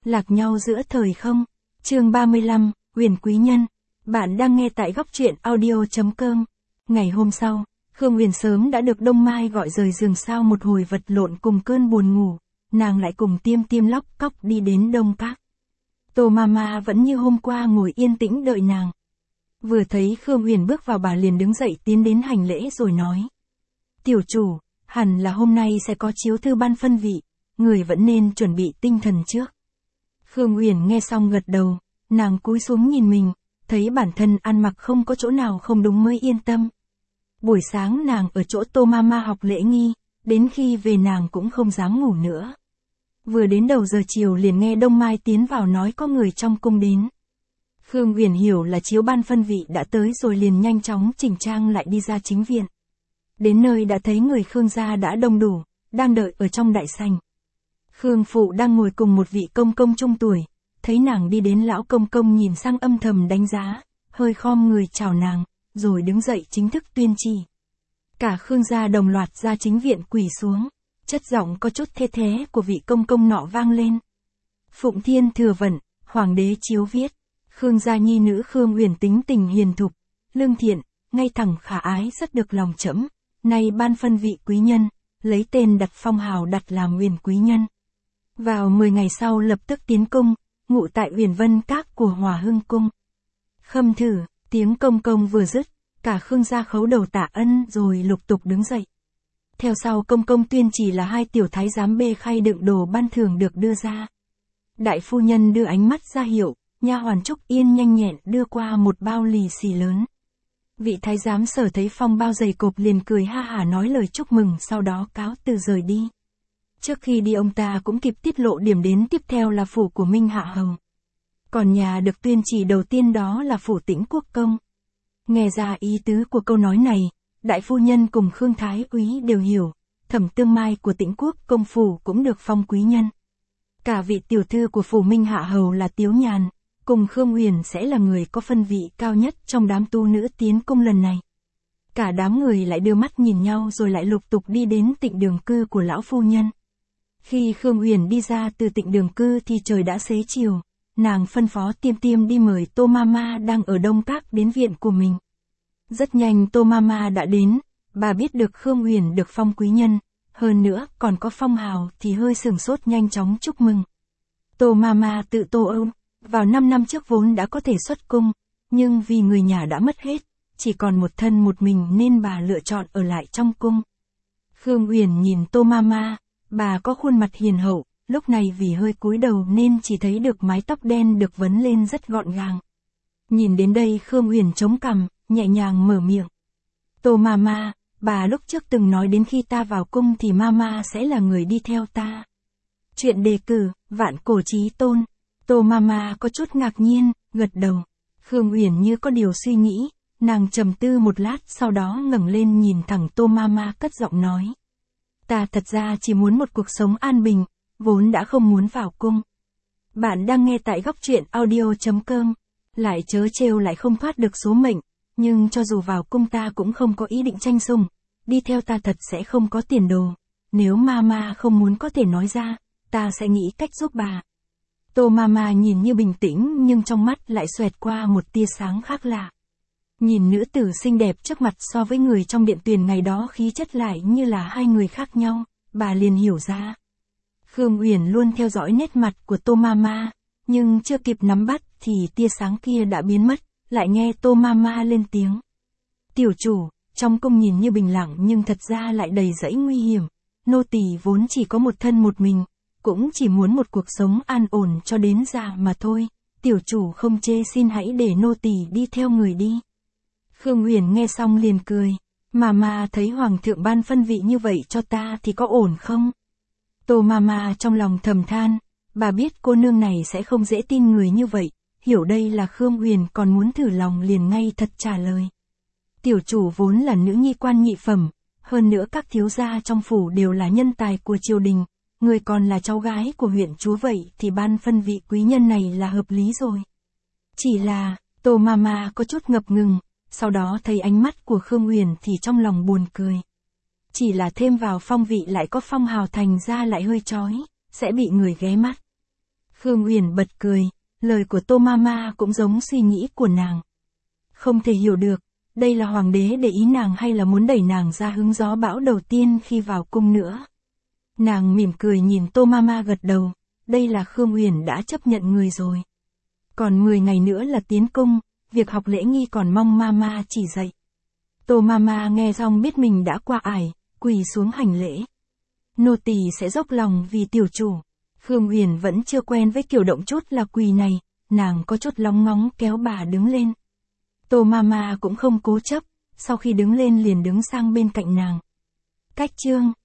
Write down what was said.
Lạc nhau giữa thời không. Chương 35, Huyền Quý Nhân. Bạn đang nghe tại góc truyện audio.com. Ngày hôm sau, Khương Huyền sớm đã được Đông Mai gọi rời giường sau một hồi vật lộn cùng cơn buồn ngủ, nàng lại cùng Tiêm Tiêm lóc cóc đi đến Đông Các. Tô Mama vẫn như hôm qua ngồi yên tĩnh đợi nàng. Vừa thấy Khương Huyền bước vào bà liền đứng dậy tiến đến hành lễ rồi nói. Tiểu chủ, hẳn là hôm nay sẽ có chiếu thư ban phân vị, người vẫn nên chuẩn bị tinh thần trước. Khương Huyền nghe xong gật đầu, nàng cúi xuống nhìn mình, thấy bản thân ăn mặc không có chỗ nào không đúng mới yên tâm. Buổi sáng nàng ở chỗ Tô Mama học lễ nghi, đến khi về nàng cũng không dám ngủ nữa. Vừa đến đầu giờ chiều liền nghe Đông Mai tiến vào nói có người trong cung đến. Khương Huyền hiểu là chiếu ban phân vị đã tới rồi liền nhanh chóng chỉnh trang lại đi ra chính viện. Đến nơi đã thấy người Khương gia đã đông đủ, đang đợi ở trong đại sảnh. Khương phụ đang ngồi cùng một vị công công trung tuổi, thấy nàng đi đến lão công công nhìn sang âm thầm đánh giá, hơi khom người chào nàng, rồi đứng dậy chính thức tuyên chỉ. Cả Khương gia đồng loạt ra chính viện quỳ xuống, chất giọng có chút thê thế của vị công công nọ vang lên. Phụng Thiên thừa vận, hoàng đế chiếu viết, Khương gia nhi nữ Khương Huyền tính tình hiền thục, lương thiện, ngay thẳng khả ái rất được lòng trẫm, nay ban phân vị quý nhân, lấy tên đặt phong hào đặt làm Huyền quý nhân. Vào 10 ngày sau lập tức tiến cung, ngụ tại Huyền Vân Các của Hòa Hưng cung. Khâm thử, tiếng công công vừa dứt, cả Khương gia khấu đầu tạ ân rồi lục tục đứng dậy. Theo sau công công tuyên chỉ là 2 tiểu thái giám bê khay đựng đồ ban thưởng được đưa ra. Đại phu nhân đưa ánh mắt ra hiệu, nha hoàn Trúc Yên nhanh nhẹn đưa qua một bao lì xì lớn. Vị thái giám Sở thấy phong bao dày cộp liền cười ha hả nói lời chúc mừng, sau đó cáo từ rời đi. Trước khi đi ông ta cũng kịp tiết lộ điểm đến tiếp theo là phủ của Minh Hạ Hầu. Còn nhà được tuyên chỉ đầu tiên đó là phủ Tĩnh Quốc công. Nghe ra ý tứ của câu nói này, đại phu nhân cùng Khương Thái úy đều hiểu, Thẩm Tương Mai của Tĩnh Quốc công phủ cũng được phong quý nhân. Cả vị tiểu thư của phủ Minh Hạ Hầu là Tiếu Nhàn, cùng Khương Huyền sẽ là người có phân vị cao nhất trong đám tu nữ tiến cung lần này. Cả đám người lại đưa mắt nhìn nhau rồi lại lục tục đi đến Tịnh Đường cư của lão phu nhân. Khi Khương Huyền đi ra từ Tịnh Đường cư thì trời đã xế chiều, nàng phân phó Tiêm Tiêm đi mời Tô Mama đang ở Đông Các đến viện của mình. Rất nhanh Tô Mama đã đến, bà biết được Khương Huyền được phong quý nhân, hơn nữa còn có phong hào thì hơi sửng sốt nhanh chóng chúc mừng. Tô Mama tự tô ôm, vào 5 năm trước vốn đã có thể xuất cung, nhưng vì người nhà đã mất hết, chỉ còn một thân một mình nên bà lựa chọn ở lại trong cung. Khương Huyền nhìn Tô Mama, bà có khuôn mặt hiền hậu, lúc này vì hơi cúi đầu nên chỉ thấy được mái tóc đen được vấn lên rất gọn gàng. Nhìn đến đây Khương Huyền chống cằm, nhẹ nhàng mở miệng. Tô Mama, bà lúc trước từng nói đến khi ta vào cung thì Mama sẽ là người đi theo ta. Chuyện đề cử, vạn cổ chí tôn. Tô Mama có chút ngạc nhiên, gật đầu. Khương Huyền như có điều suy nghĩ, nàng trầm tư một lát sau đó ngẩng lên nhìn thẳng Tô Mama cất giọng nói. Ta thật ra chỉ muốn một cuộc sống an bình, vốn đã không muốn vào cung. Bạn đang nghe tại góc truyện audio.com, lại chớ trêu lại không thoát được số mệnh, nhưng cho dù vào cung ta cũng không có ý định tranh sủng, đi theo ta thật sẽ không có tiền đồ. Nếu Mama không muốn có thể nói ra, ta sẽ nghĩ cách giúp bà. Tô Mama nhìn như bình tĩnh nhưng trong mắt lại xoẹt qua một tia sáng khác lạ. Nhìn nữ tử xinh đẹp trước mặt so với người trong điện tuyền ngày đó khí chất lại như là 2 người khác nhau, bà liền hiểu ra. Khương Huyền luôn theo dõi nét mặt của Tô Mama, nhưng chưa kịp nắm bắt thì tia sáng kia đã biến mất, lại nghe Tô Mama lên tiếng. Tiểu chủ, trong cung nhìn như bình lặng nhưng thật ra lại đầy rẫy nguy hiểm, nô tỳ vốn chỉ có một thân một mình, cũng chỉ muốn một cuộc sống an ổn cho đến già mà thôi, tiểu chủ không chê xin hãy để nô tỳ đi theo người đi. Khương Huyền nghe xong liền cười, Mama thấy hoàng thượng ban phân vị như vậy cho ta thì có ổn không? Tô Mama trong lòng thầm than, bà biết cô nương này sẽ không dễ tin người như vậy, hiểu đây là Khương Huyền còn muốn thử lòng liền ngay thật trả lời. Tiểu chủ vốn là nữ nhi quan nhị phẩm, hơn nữa các thiếu gia trong phủ đều là nhân tài của triều đình, người còn là cháu gái của huyện chúa vậy thì ban phân vị quý nhân này là hợp lý rồi. Chỉ là, Tô Mama có chút ngập ngừng, sau đó thấy ánh mắt của Khương Huyền thì trong lòng buồn cười. Chỉ là thêm vào phong vị lại có phong hào thành ra lại hơi chói, sẽ bị người ghé mắt. Khương Uyển bật cười, lời của Tô Mama cũng giống suy nghĩ của nàng. Không thể hiểu được, đây là hoàng đế để ý nàng hay là muốn đẩy nàng ra hứng gió bão đầu tiên khi vào cung nữa. Nàng mỉm cười nhìn Tô Mama gật đầu, đây là Khương Uyển đã chấp nhận người rồi. Còn 10 ngày nữa là tiến cung, việc học lễ nghi còn mong Mama chỉ dạy. Tô Mama nghe xong biết mình đã qua ải, quỳ xuống hành lễ. Nô tỳ sẽ dốc lòng vì tiểu chủ. Khương Uyển vẫn chưa quen với kiểu động chút là quỳ này, nàng có chút lóng ngóng kéo bà đứng lên. Tô Mama cũng không cố chấp, sau khi đứng lên liền đứng sang bên cạnh nàng. Cách chương